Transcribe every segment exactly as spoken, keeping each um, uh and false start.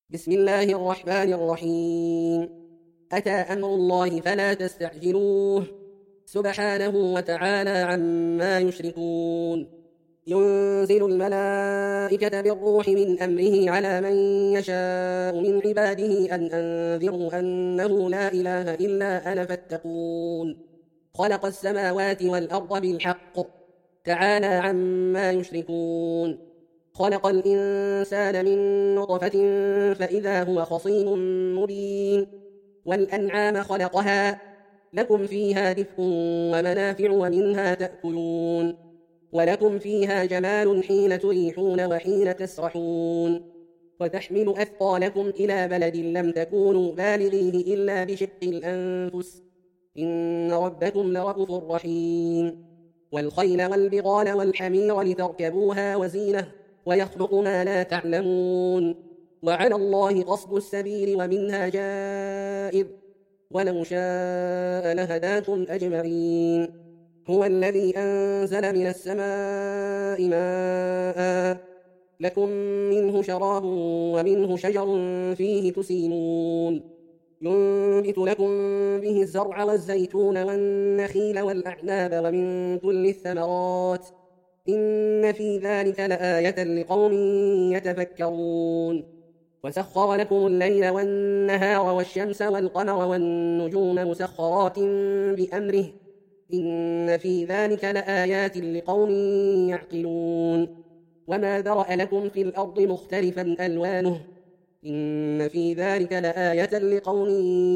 بسم الله الرحمن الرحيم. أتى أمر الله فلا تستعجلوه سبحانه وتعالى عما يشركون. ينزل الملائكة بالروح من أمره على من يشاء من عباده أن أنذروا أنه لا إله إلا أنا فاتقون. خلق السماوات والأرض بالحق تعالى عما يشركون. خلق الإنسان من نطفة فإذا هو خصيم مبين. والأنعام خلقها لكم فيها دفء ومنافع ومنها تأكلون. ولكم فيها جمال حين تريحون وحين تسرحون. وتحمل أثقالكم إلى بلد لم تكونوا بالغيه إلا بشق الأنفس إن ربكم لرءوف رحيم. والخيل والبغال والحمير لتركبوها وزينة ويخلق ما لا تعلمون. وعلى الله قصد السبيل ومنها جائر ولو شاء لهداكم أجمعين. هو الذي أنزل من السماء ماء لكم منه شراب ومنه شجر فيه تسيمون. ينبت لكم به الزرع والزيتون والنخيل والأعناب ومن كل الثمرات إن في ذلك لآية لقوم يتفكرون. وسخر لكم الليل والنهار والشمس والقمر والنجوم مسخرات بأمره إن في ذلك لآيات لقوم يعقلون. وما ذرأ لكم في الأرض مختلفا ألوانه إن في ذلك لآية لقوم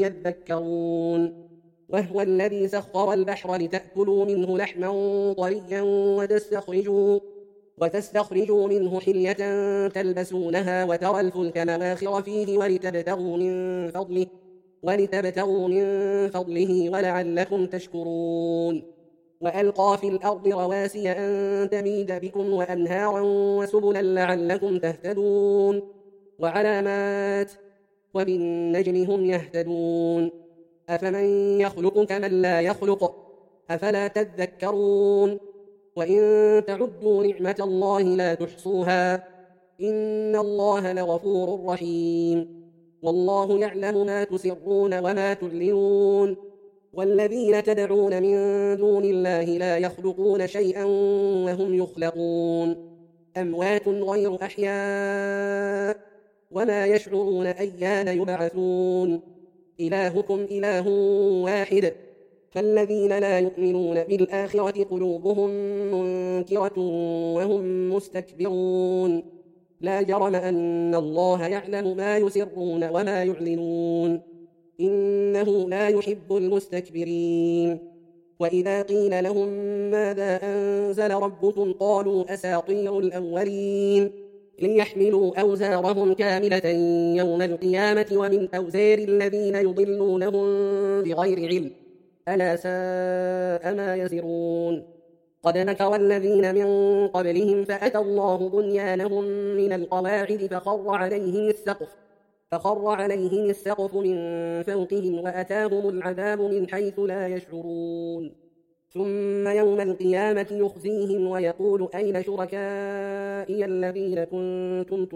يذكرون. وهو الذي سخر البحر لتأكلوا منه لحما طريا وتستخرجوا, وتستخرجوا منه حلية تلبسونها وترى الفلك مواخر فيه ولتبتغوا من فضله, ولتبتغوا من فضله ولعلكم تشكرون. وألقى في الأرض رواسي أن تميد بكم وأنهارا وسبلا لعلكم تهتدون. وعلامات وبالنجم هم يهتدون. أفمن يخلق كمن لا يخلق أفلا تذكرون. وإن تعدوا نعمة الله لا تحصوها إن الله لغفور رحيم. والله يعلم ما تسرون وما تعلنون. والذين تدعون من دون الله لا يخلقون شيئا وهم يخلقون أموات غير أحياء وما يشعرون أيان يبعثون. إلهكم إله واحد فالذين لا يؤمنون بالآخرة قلوبهم منكرة وهم مستكبرون. لا جرم أن الله يعلم ما يسرون وما يعلنون إنه لا يحب المستكبرين. وإذا قيل لهم ماذا أنزل ربكم قالوا أساطير الأولين ليحملوا أوزارهم كاملة يوم القيامة ومن أوزار الذين يضلونهم بغير علم ألا ساء ما يزرون. قد مكر الذين من قبلهم فأتى الله بنيانهم من القواعد فخر عليهم السقف فخر عليهم السقف من فوقهم وأتاهم العذاب من حيث لا يشعرون. ثم يوم القيامة يخزيهم ويقول أين شركائي الذين كنتم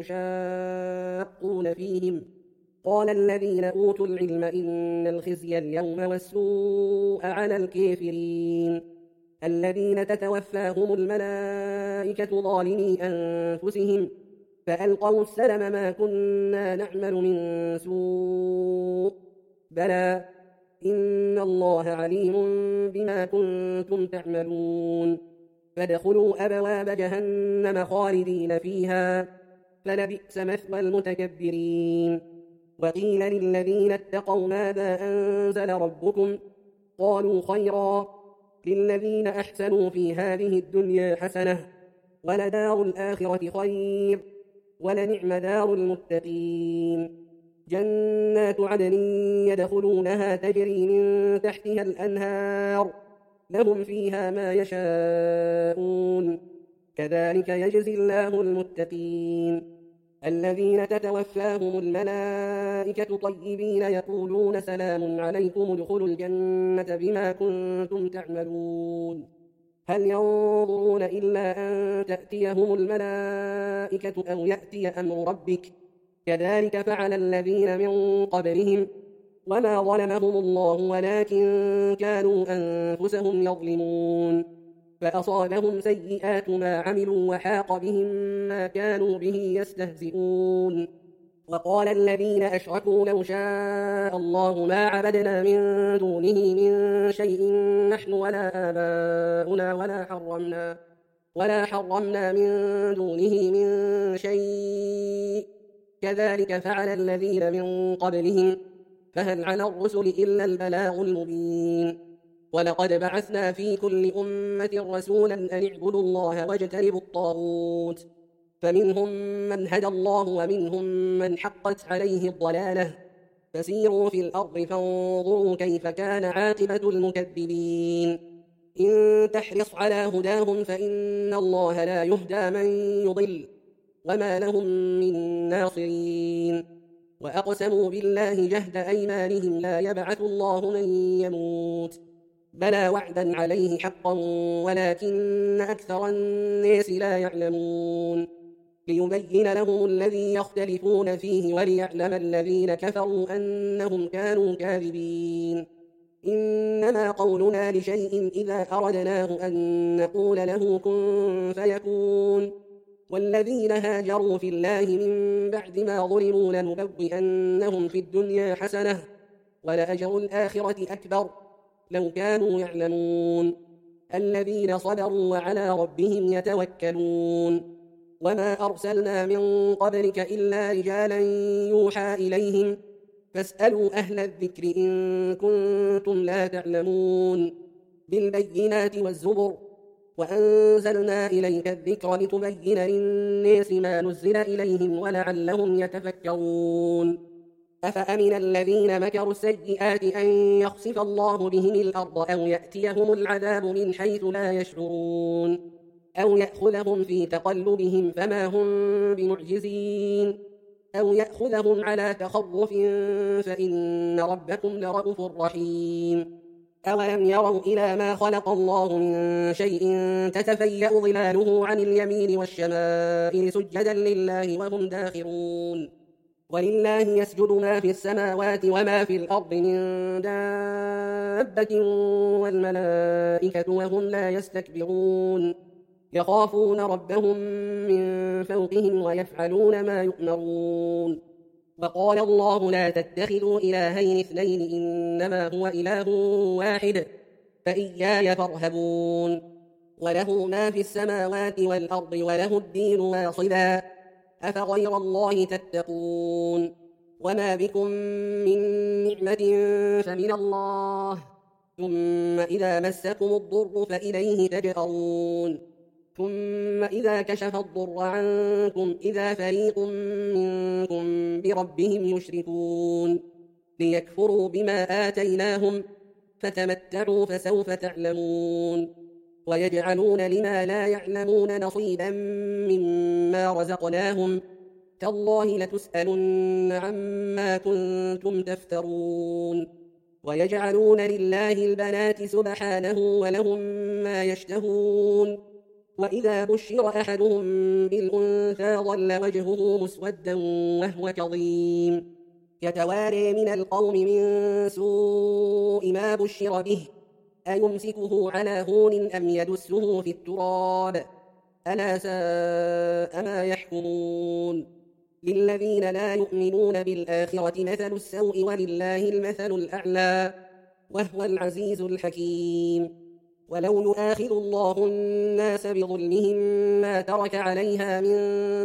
تشاقون فيهم قال الذين أوتوا العلم إن الخزي اليوم والسوء على الكافرين الذين تتوفاهم الملائكة ظالمي أنفسهم فألقوا السلم ما كنا نعمل من سوء بلى إن الله عليم بما كنتم تعملون. فادخلوا أبواب جهنم خالدين فيها فلبئس مثوى المتكبرين. وقيل للذين اتقوا ماذا أنزل ربكم قالوا خيرا للذين أحسنوا في هذه الدنيا حسنة ولدار الآخرة خير ولنعم دار المتقين. جنات عدن يدخلونها تجري من تحتها الأنهار لهم فيها ما يشاءون كذلك يجزي الله المتقين. الذين تتوفاهم الملائكة طيبين يقولون سلام عليكم ادخلوا الجنة بما كنتم تعملون. هل ينظرون إلا أن تأتيهم الملائكة أو يأتي أمر ربك كذلك فعل الذين من قبلهم وما ظلمهم الله ولكن كانوا أنفسهم يظلمون فأصابهم سيئات ما عملوا وحاق بهم ما كانوا به يستهزئون وقال الذين أشركوا لو شاء الله ما عبدنا من دونه من شيء نحن ولا آباؤنا ولا حرمنا ولا حرمنا من دونه من شيء كذلك فعل الذين من قبلهم فهل على الرسل إلا البلاغ المبين ولقد بعثنا في كل أمة رسولا أن اعبدوا الله واجتنبوا الطاغوت فمنهم من هدى الله ومنهم من حقت عليه الضلالة فسيروا في الأرض فانظروا كيف كان عاقبة المكذبين إن تحرص على هداهم فإن الله لا يهدى من يضل وما لهم من ناصرين وأقسموا بالله جهد أيمانهم لا يبعث الله من يموت بلى وعدا عليه حقا ولكن أكثر الناس لا يعلمون ليبين لهم الذي يختلفون فيه وليعلم الذين كفروا أنهم كانوا كاذبين إنما قولنا لشيء إذا أردناه أن نقول له كن فيكون والذين هاجروا في الله من بعد ما ظلموا لنبوئنهم في الدنيا حسنة ولأجر الآخرة أكبر لو كانوا يعلمون الذين صبروا وعلى ربهم يتوكلون وما أرسلنا من قبلك إلا رجالا يوحى إليهم فاسألوا أهل الذكر إن كنتم لا تعلمون بالبينات والزبر وأنزلنا إليك الذكر لتبين للناس ما نزل إليهم ولعلهم يتفكرون أفأمن الذين مكروا السيئات أن يخسف الله بهم الأرض أو يأتيهم العذاب من حيث لا يشعرون أو يأخذهم في تقلبهم فما هم بمعجزين أو يأخذهم على تخوف فإن ربكم لرءوف رحيم أولم يروا إلى ما خلق الله من شيء تتفيأ ظلاله عن اليمين والشمائل سجدا لله وهم داخرون ولله يسجد ما في السماوات وما في الأرض من دابة والملائكة وهم لا يستكبرون يخافون ربهم من فوقهم ويفعلون ما يؤمرون وقال الله لا تتخذوا إلهين اثنين إنما هو إله واحد فإياي فارهبون وله ما في السماوات والأرض وله الدين واصبا أفغير الله تتقون وما بكم من نعمة فمن الله ثم إذا مسكم الضر فإليه تجأرون ثم إذا كشف الضر عنكم إذا فريق منكم بربهم يشركون ليكفروا بما آتيناهم فتمتعوا فسوف تعلمون ويجعلون لما لا يعلمون نصيبا مما رزقناهم تالله لتسألن عما كنتم تفترون ويجعلون لله البنات سبحانه ولهم ما يشتهون وإذا بشر أحدهم بالأنثى ظل وجهه مسودا وهو كظيم يتواري من القوم من سوء ما بشر به أيمسكه على هون أم يدسه في التراب ألا ساء ما يحكمون للذين لا يؤمنون بالآخرة مثل السوء ولله المثل الأعلى وهو العزيز الحكيم ولو يؤاخذ الله الناس بظلمهم ما ترك عليها من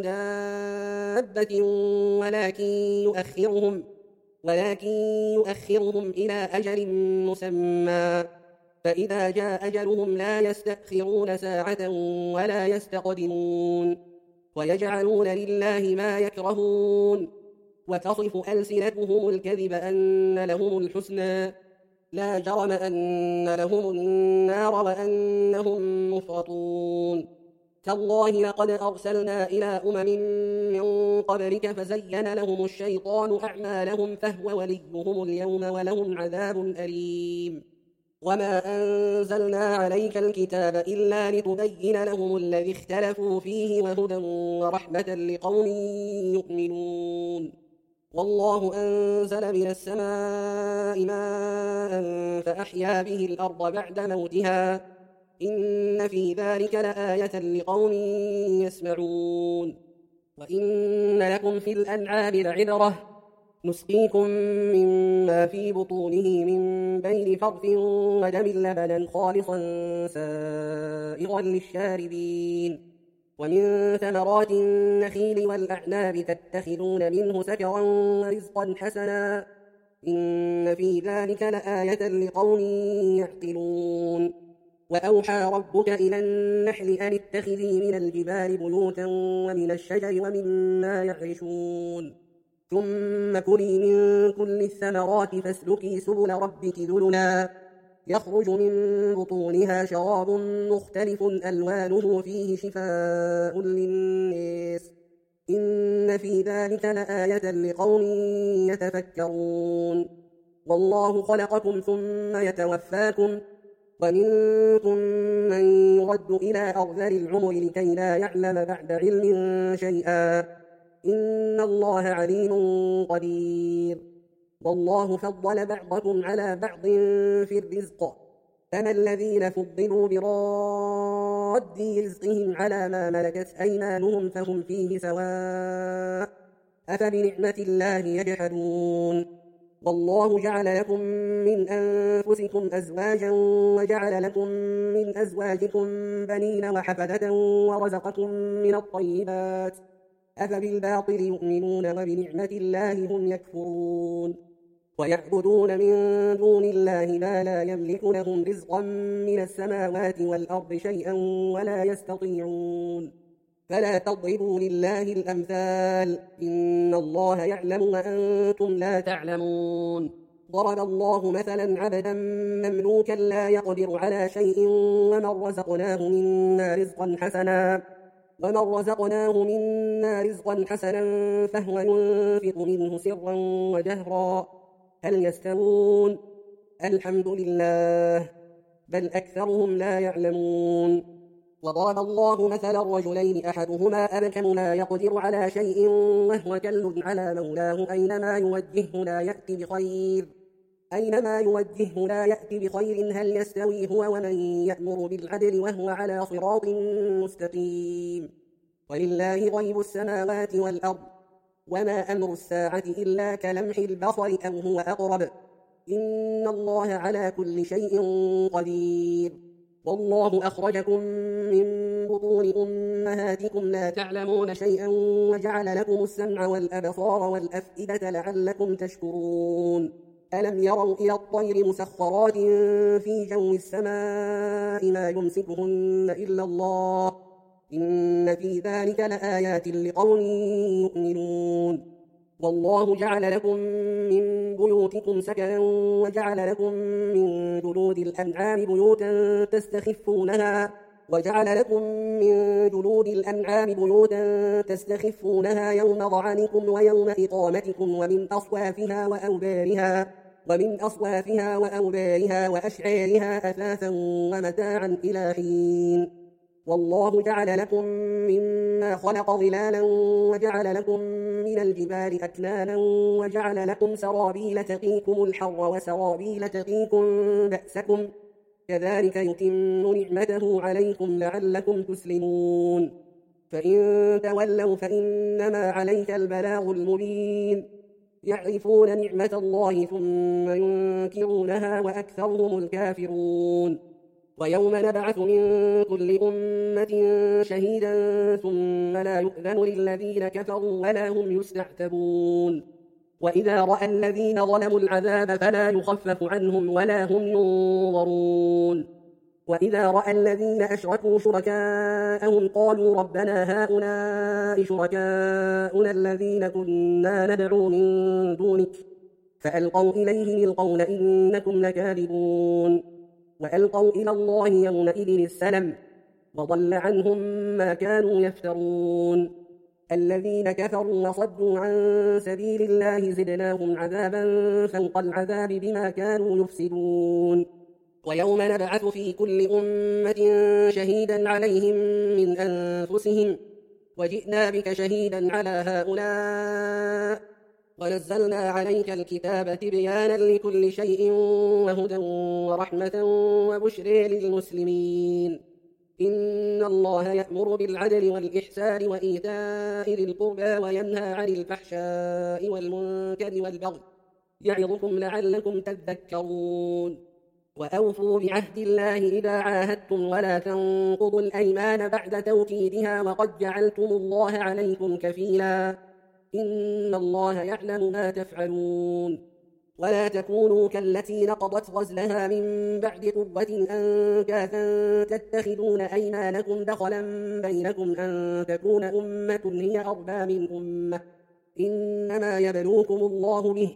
دابة ولكن يؤخرهم ولكن يؤخرهم إلى أجل مسمى فإذا جاء أجلهم لا يستأخرون ساعة ولا يستقدمون ويجعلون لله ما يكرهون وتصف ألسنتهم الكذب أن لهم الحسنى لا جرم أن لهم النار وأنهم مفرطون تالله لقد أرسلنا إلى أمم من قبلك فزين لهم الشيطان أعمالهم فهو وليهم اليوم ولهم عذاب أليم وما أنزلنا عليك الكتاب إلا لتبين لهم الذي اختلفوا فيه وهدى ورحمة لقوم يؤمنون والله أنزل من السماء ماء فأحيا به الأرض بعد موتها إن في ذلك لآية لقوم يسمعون وإن لكم في الأنعام لعبرة نسقيكم مما في بطونه من بين فرث ودم لبنا خالصا سائغا للشاربين ومن ثمرات النخيل والأعناب تتخذون منه سكرا ورزقا حسنا إن في ذلك لآية لقوم يعقلون وأوحى ربك إلى النحل أن اتخذي من الجبال بيوتا ومن الشجر ومما يعرشون ثم كلي من كل الثمرات فاسلكي سبل ربك ذللا يخرج من بطونها شراب مختلف ألوانه فيه شفاء للناس إن في ذلك لآية لقوم يتفكرون والله خلقكم ثم يتوفاكم ومنكم من يرد إلى أرذل العمر لكي لا يعلم بعد علم شيئا إن الله عليم قدير والله فضل بعضكم على بعض في الرزق فما الذين فضلوا براد رزقهم على ما ملكت أيمانهم فهم فيه سواء أفبنعمة الله يجحدون والله جعل لكم من أنفسكم أزواجا وجعل لكم من أزواجكم بنين وحفدة ورزقكم من الطيبات أفبالباطل يؤمنون وبنعمة الله هم يكفرون ويعبدون من دون الله ما لا يملك لهم رزقا من السماوات والأرض شيئا ولا يستطيعون فلا تضربوا لله الأمثال إن الله يعلم وأنتم لا تعلمون ضرب الله مثلا عبدا مملوكا لا يقدر على شيء ومن رزقناه منا رزقا حسنا ومن رزقناه منا رزقا حسنا فهو ينفق منه سرا وجهرا هل يستوون الحمد لله بل أكثرهم لا يعلمون وضرب الله مثلا رجلين أحدهما أبكم لا يقدر على شيء وهو كل على مولاه أينما يوجهه لا يأتي بخير أينما يوجهه لا يأتي بخير هل يستوي هو ومن يأمر بالعدل وهو على صراط مستقيم ولله غيب السماوات والأرض وما أمر الساعة إلا كلمح البصر أو هو أقرب إن الله على كل شيء قدير والله أخرجكم من بطون أمهاتكم لا تعلمون شيئا وجعل لكم السمع والأبصار والأفئدة لعلكم تشكرون ألم يروا إلى الطير مسخرات في جو السماء ما يمسكهن إلا الله إن في ذلك لآيات لقوم يؤمنون والله جعل لكم من بيوتكم سكنا وجعل لكم من جلود الأنعام بيوتا تستخفونها وجعل لكم من جلود الأنعام بيوتا تستخفونها يوم ظعنكم ويوم إقامتكم ومن أصوافها وأوبارها ومن أصوافها وأوبارها وأشعارها أثاثا ومتاعا إلى حين والله جعل لكم مما خلق ظلالا وجعل لكم من الجبال أكنانا وجعل لكم سرابيل تقيكم الحر وسرابيل تقيكم بأسكم كذلك يتم نعمته عليكم لعلكم تسلمون فإن تولوا فإنما عليك البلاغ المبين يعرفون نعمة الله ثم ينكرونها وأكثرهم الكافرون ويوم نبعث من كل أمة شهيدا ثم لا يؤذن للذين كفروا ولا هم يستعتبون وإذا رأى الذين ظلموا العذاب فلا يخفف عنهم ولا هم ينظرون وإذا رأى الذين أشركوا شركاءهم قالوا ربنا هؤلاء شركاؤنا الذين كنا ندعو من دونك فألقوا إليهم القول إنكم لكاذبون وألقوا إلى الله يومئذ السلم وضل عنهم ما كانوا يفترون الذين كفروا وصدوا عن سبيل الله زدناهم عذابا فوق العذاب بما كانوا يفسدون ويوم نبعث في كل أمة شهيدا عليهم من أنفسهم وجئنا بك شهيدا على هؤلاء ونزلنا عليك الكتاب تبيانا لكل شيء وهدى ورحمة وبشرى للمسلمين. إن الله يأمر بالعدل والإحسان وإيتاء ذي القربى وينهى عن الفحشاء والمنكر والبغي يعظكم لعلكم تذكرون. وأوفوا بعهد الله إذا عاهدتم ولا تنقضوا الأيمان بعد توكيدها وقد جعلتم الله عليكم كفيلا إن الله يعلم ما تفعلون. ولا تكونوا كالتي نقضت غزلها من بعد قوة أنكاثا تتخذون أيمانكم دخلا بينكم أن تكون أمة هي أربى من أمة إنما يبلوكم الله به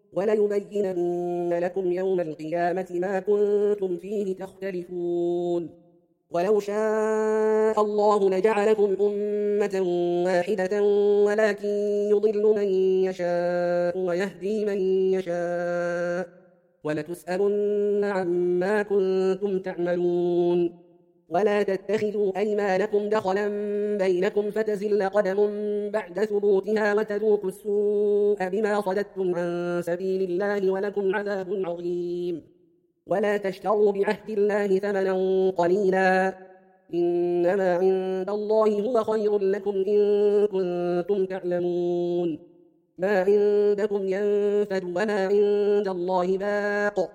وليبينن لكم يوم القيامة ما كنتم فيه تختلفون. ولو شاء الله لجعلكم أمة واحدة ولكن يضل من يشاء ويهدي من يشاء ولتسألن عما كنتم تعملون. ولا تتخذوا أيمانكم دخلا بينكم فتزل قدم بعد ثبوتها وتذوقوا السوء بما صددتم عن سبيل الله ولكم عذاب عظيم. ولا تشتروا بعهد الله ثمنا قليلا إنما عند الله هو خير لكم إن كنتم تعلمون. ما عندكم ينفد وما عند الله باق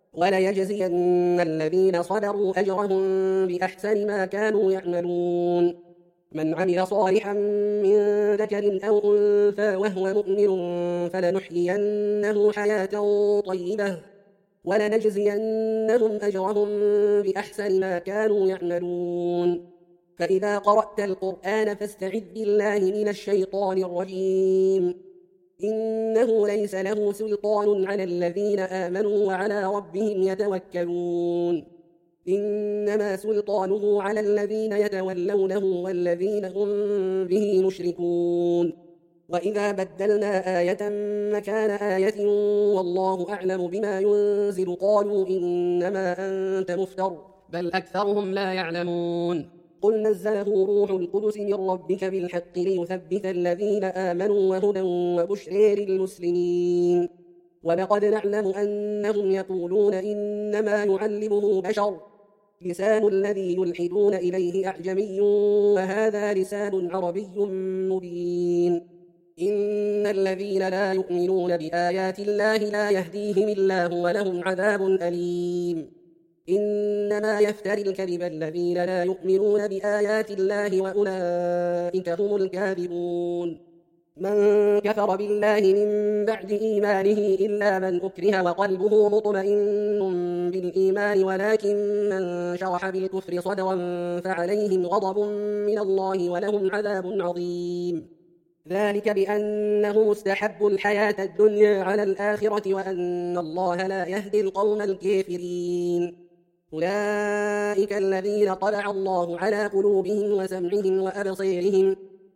وليجزين الذين صبروا أجرهم بأحسن ما كانوا يعملون. من عمل صالحا من ذكر أو أنثى وهو مؤمن فلنحيينه حياة طيبة ولنجزينهم أجرهم بأحسن ما كانوا يعملون. فإذا قرأت القرآن فاستعذ بالله من الشيطان الرجيم إنه ليس له سلطان على الذين آمنوا وعلى ربهم يتوكلون. إنما سلطانه على الذين يتولونه والذين هم به مشركون. وإذا بدلنا آية مكان آية والله أعلم بما ينزل قالوا إنما أنت مفتر بل أكثرهم لا يعلمون. قل نزله روح القدس من ربك بالحق ليثبت الذين آمنوا وهدى وبشرى للمسلمين. ولقد نعلم أنهم يقولون إنما يعلمه بشر لسان الذي يلحدون إليه أعجمي وهذا لسان عربي مبين. إن الذين لا يؤمنون بآيات الله لا يهديهم الله ولهم عذاب أليم. إنما يفتري الكذب الذين لا يؤمنون بآيات الله وأولئك هم الكاذبون. من كفر بالله من بعد إيمانه إلا من أكره وقلبه مطمئن بالإيمان ولكن من شرح بالكفر صدرا فعليهم غضب من الله ولهم عذاب عظيم. ذلك بأنهم استحبوا الحياة الدنيا على الآخرة وأن الله لا يهدي القوم الكافرين. أولئك الذين طبع الله على قلوبهم وسمعهم وأبصيرهم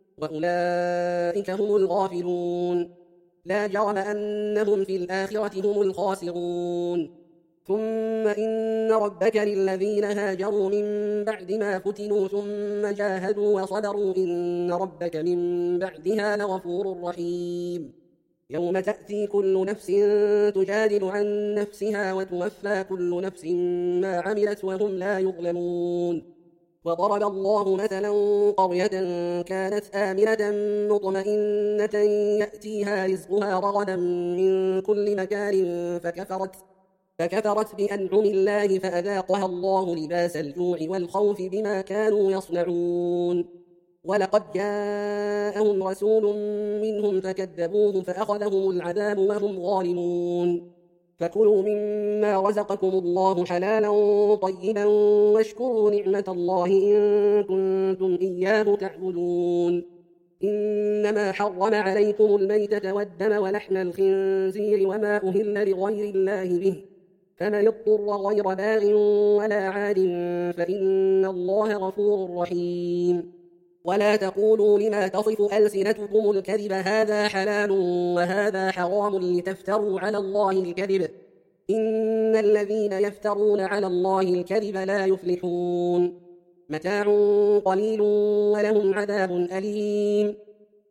وأولئك هم الغافلون. لا جرم أنهم في الآخرة هم الخاسرون. ثم إن ربك للذين هاجروا من بعد ما فتنوا ثم جاهدوا وصبروا إن ربك من بعدها لغفور رحيم. يوم تأتي كل نفس تجادل عن نفسها وتوفى كل نفس ما عملت وهم لا يظلمون. وضرب الله مثلا قرية كانت آمنة مطمئنة يأتيها رزقها رغدا من كل مكان فكفرت فكفرت بأنعم الله فأذاقها الله لباس الجوع والخوف بما كانوا يصنعون. ولقد جاءهم رسول منهم فكذبوه فأخذهم العذاب وهم ظالمون. فكلوا مما رزقكم الله حلالا طيبا واشكروا نعمة الله إن كنتم إياه تعبدون. إنما حرم عليكم الميتة والدم ولحم الخنزير وما أهل لغير الله به فمن اضطر غير باغ ولا عاد فإن الله غفور رحيم. ولا تقولوا لما تصف ألسنتكم الكذب هذا حلال وهذا حرام لتفتروا على الله الكذب إن الذين يفترون على الله الكذب لا يفلحون. متاع قليل ولهم عذاب أليم.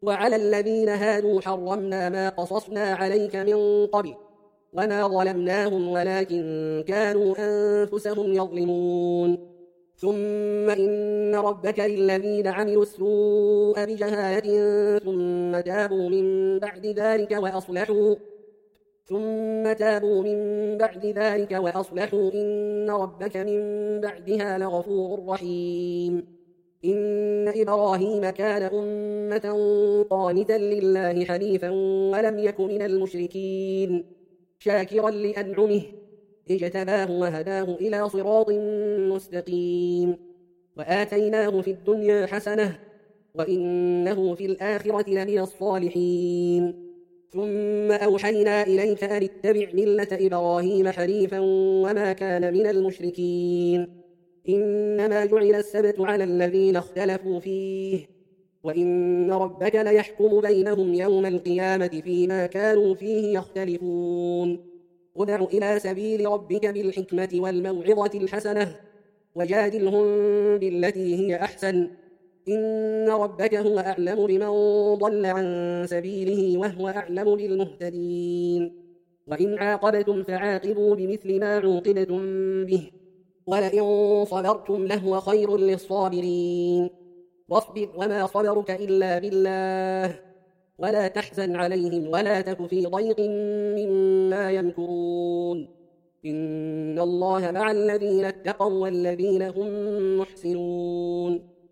وعلى الذين هادوا حرمنا ما قصصنا عليك من قبل وما ظلمناهم ولكن كانوا أنفسهم يظلمون ثم إن ربك للذين عملوا السوء بجهالة ثم تابوا من بعد ذلك وأصلحوا ثم تابوا من بعد ذلك وأصلحوا إن ربك من بعدها لغفور رحيم إن إبراهيم كان أمة قانتا لله حنيفا ولم يك من المشركين شاكرا لأنعمه اجتباه وهداه إلى صراط مستقيم وآتيناه في الدنيا حسنة وإنه في الآخرة لمن الصالحين ثم أوحينا إليك أن اتبع ملة إبراهيم حنيفا وما كان من المشركين إنما جعل السبت على الذين اختلفوا فيه وإن ربك ليحكم بينهم يوم القيامة فيما كانوا فيه يختلفون ادع إلى سبيل ربك بالحكمة والموعظة الحسنة وجادلهم بالتي هي أحسن إن ربك هو أعلم بمن ضل عن سبيله وهو أعلم بالمهتدين وإن عاقبتم فعاقبوا بمثل ما عوقبتم به ولئن صبرتم لهو خير للصابرين واصبر وما صبرك إلا بالله ولا تحزن عليهم ولا تك في ضيق مما يمكرون إن الله مع الذين اتقوا والذين هم محسنون